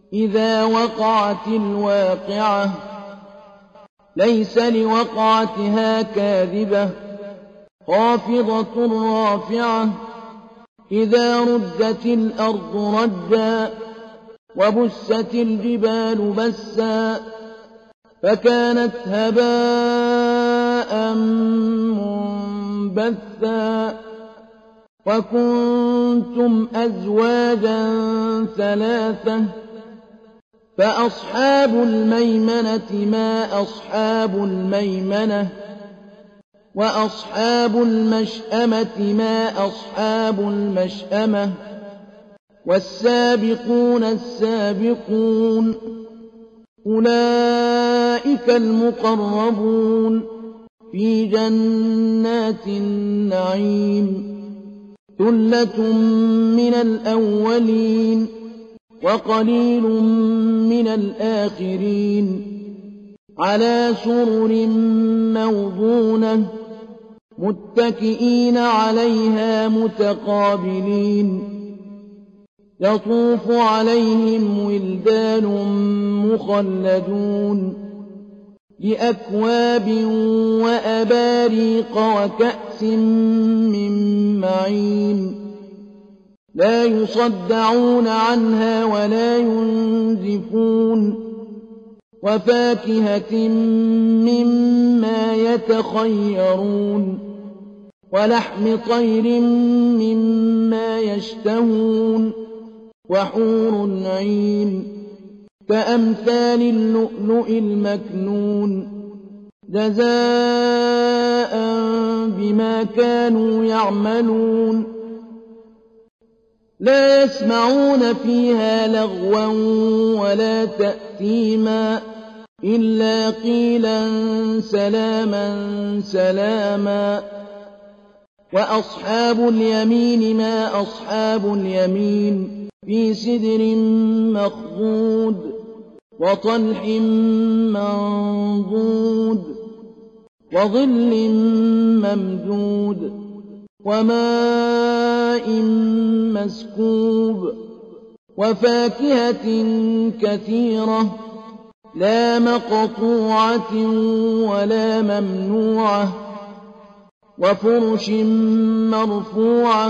إذا وقعت الواقعة ليس لوقعتها كاذبة خافضة رافعة إذا رجت الأرض رجا وبست الجبال بسا فكانت هباء منبثا وكنتم أزواجا ثلاثة فأصحاب الميمنة ما أصحاب الميمنة وأصحاب المشأمة ما أصحاب المشأمة والسابقون السابقون أولئك المقربون في جنات النعيم ثلة من الأولين وقليل من الآخرين على سرر موضونة متكئين عليها متقابلين يطوف عليهم ولدان مخلدون بأكواب وأباريق وكأس من معين لا يصدعون عنها ولا ينزفون وفاكهة مما يتخيرون ولحم طير مما يشتهون وحور عين كأمثال اللؤلؤ المكنون جزاء بما كانوا يعملون لا يسمعون فيها لغوا ولا تأثيما إلا قيلا سلاما سلاما وأصحاب اليمين ما أصحاب اليمين في سدر مخضود وطلح منضود وظل ممدود وماء مسكوب وفاكهة كثيرة لا مقطوعة ولا ممنوعة وفرش مرفوعة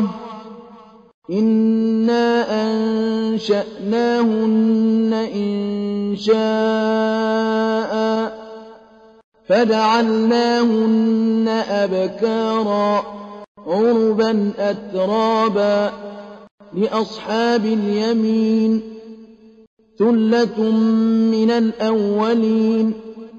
إنا أنشأناهن إنشاء فجعلناهن أبكارا عربا أترابا لأصحاب اليمين ثلة من الأولين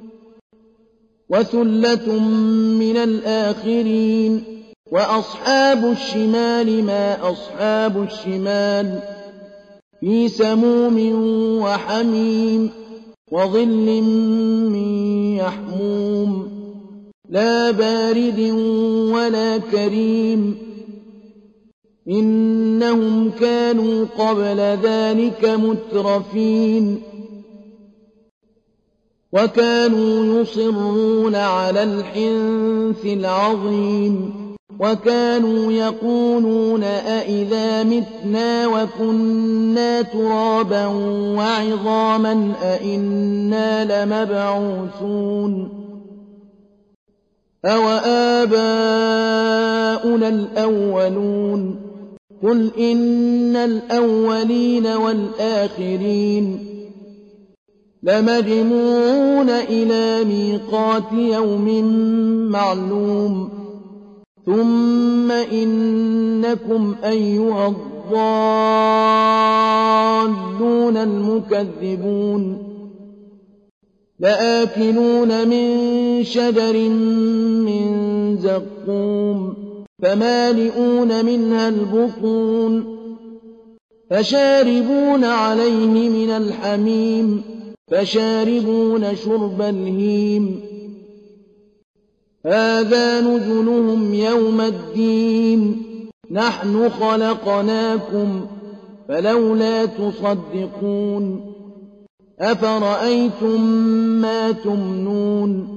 وثلة من الآخرين وأصحاب الشمال ما أصحاب الشمال في سموم وحميم وظل من يحموم لا بارد ولا كريم إنهم كانوا قبل ذلك مترفين وكانوا يصرون على الحنث العظيم وكانوا يقولون أئذا متنا وكنا ترابا وعظاما أئنا لمبعوثون أوآباؤنا الأولون قل إن الأولين والآخرين لمجموعون إلى ميقات يوم معلوم ثم إنكم أيها الضالون المكذبون لآكلون من شجر من زقوم فمالئون منها البطون فشاربون عليه من الحميم فشاربون شرب الهيم هذا نزلهم يوم الدين نحن خلقناكم فلولا تصدقون أفرأيتم ما تمنون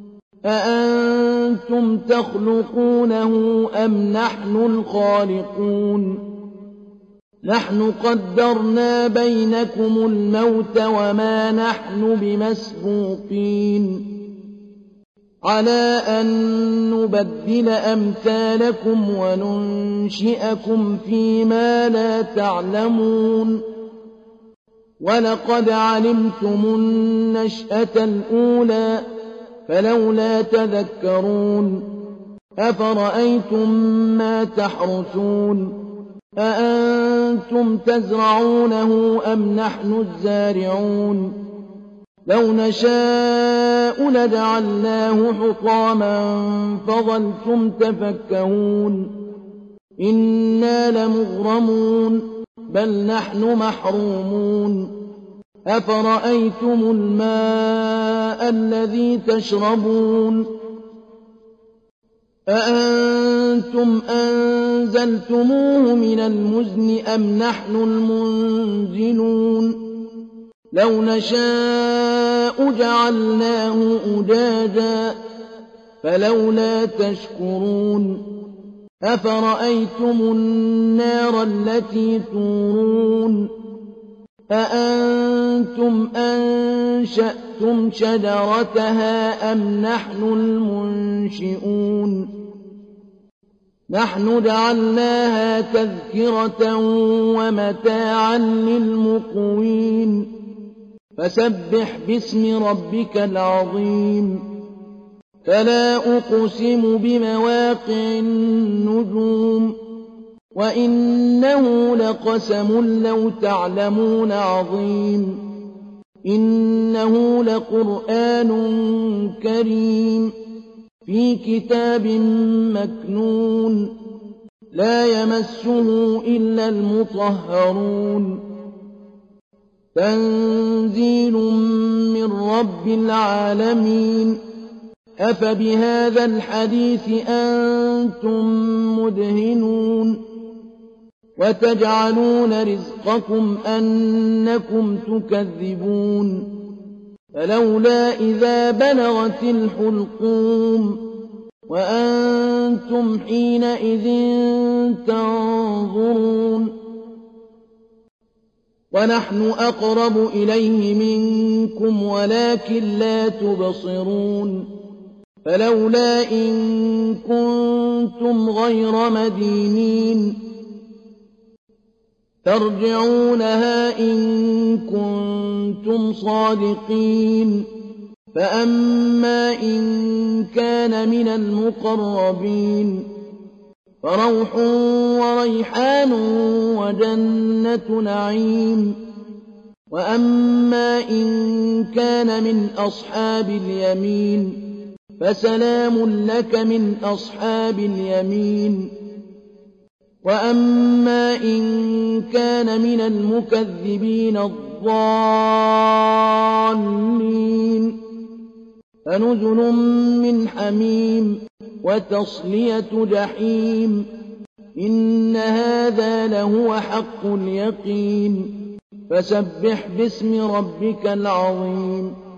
أأنتم تخلقونه أم نحن الخالقون نحن قدرنا بينكم الموت وما نحن بمسبوقين على أن نبدل أمثالكم وننشئكم فيما لا تعلمون ولقد علمتم النشأة الأولى فلولا تذكرون أفرأيتم ما تحرثون أأنتم تزرعونه أم نحن الزارعون لو نشاء لجعلناه حطاما فظلتم تفكهون إنا لمغرمون بل نحن محرومون أفرأيتم الماء الذي تشربون أأنتم أنزلتموه من المزن أم نحن المنزلون لو نشاء جعلناه أجاجا فلولا تشكرون أفرأيتم النار التي تورون أأنتم أنشأتم شجرتها أم نحن المنشئون نحن جعلناها تذكرة ومتاعا للمقوين فسبح باسم ربك العظيم فلا أقسم بمواقع النجوم وإنه لقسم لو تعلمون عظيم إنه لقرآن كريم في كتاب مكنون لا يمسه إلا المطهرون تنزيل من رب العالمين أفبهذا الحديث أنتم مدهنون وتجعلون رزقكم أنكم تكذبون فلولا إذا بلغت الحلقوم وأنتم حينئذ تنظرون ونحن أقرب إليه منكم ولكن لا تبصرون فلولا إن كنتم غير مدينين ترجعونها إن كنتم صادقين فأما إن كان من المقربين فروح وريحان وجنة نعيم وأما إن كان من أصحاب اليمين فسلام لك من أصحاب اليمين وأما إن كان من المكذبين الضالين فنزل من حميم وتصلية جحيم إن هذا لهو حق اليقين فسبح باسم ربك العظيم